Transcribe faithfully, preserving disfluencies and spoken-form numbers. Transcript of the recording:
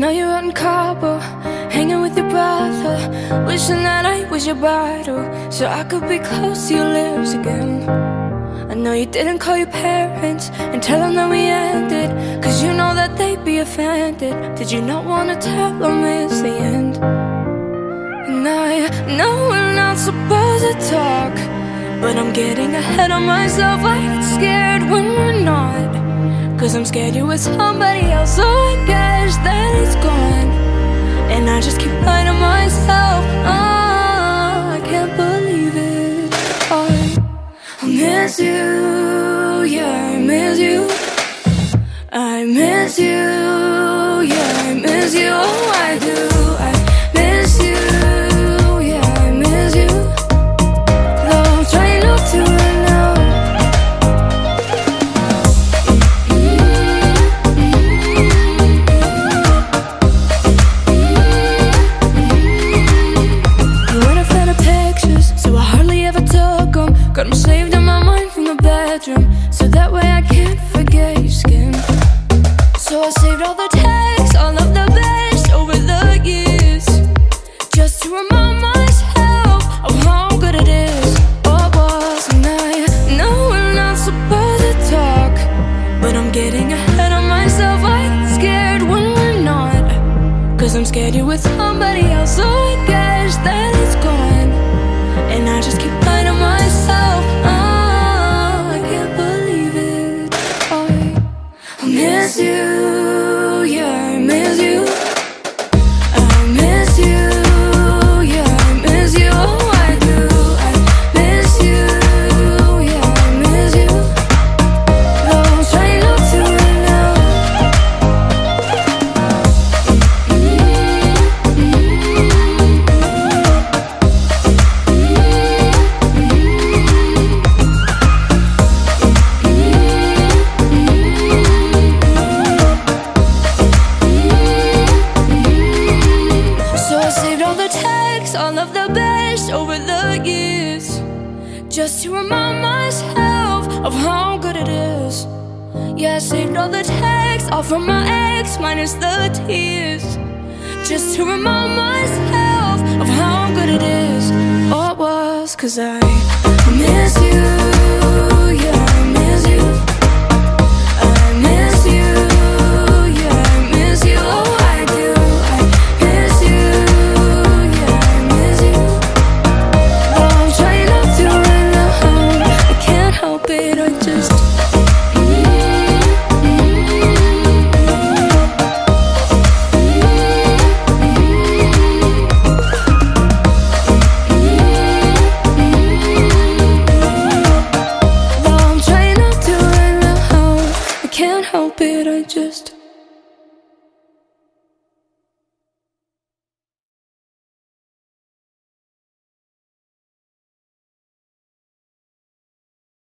know you're out in Cabo, hanging with your brother, wishing that I was your bridal, so I could be close to your lips again. I know you didn't call your parents and tell them that we ended, cause you know that they'd be offended. Did you not wanna tell them it's the end? And I know we're not supposed to talk, but I'm getting ahead of myself. I get scared when we're not, cause I'm scared you're with somebody else. So I guess that it's gone, and I just keep lying to myself. Oh, I can't believe it. Oh, I miss you, yeah, I miss you. I miss you, yeah, I miss you. Oh, I do, I miss you, yeah, I miss you. Though trying not to right now. You weren't a fan of pictures, so I hardly ever took them. Got them saved in my mind from the bedroom, so that way I can't forget your skin. So I saved all the texts, all of the best over the years, just to remind myself of how good it is. What was, and I know we're not supposed to talk, but I'm getting ahead of myself. I get scared when we're not, cause I'm scared you're with somebody else. So I guess that it's gone, and I just keep lying to myself. Oh, I can't believe it. Oh, I miss you, yeah, I miss you. I miss you, yeah, I miss you. Oh, I do, I miss you, yeah, I miss you. Though I'm trying not to right now. So I saved all the texts, all of the best over the years, just to remind myself of how good it is. Yeah, I saved all the texts, all from my ex, minus the tears, just to remind myself of how good it is. Oh, it was, cause I miss you.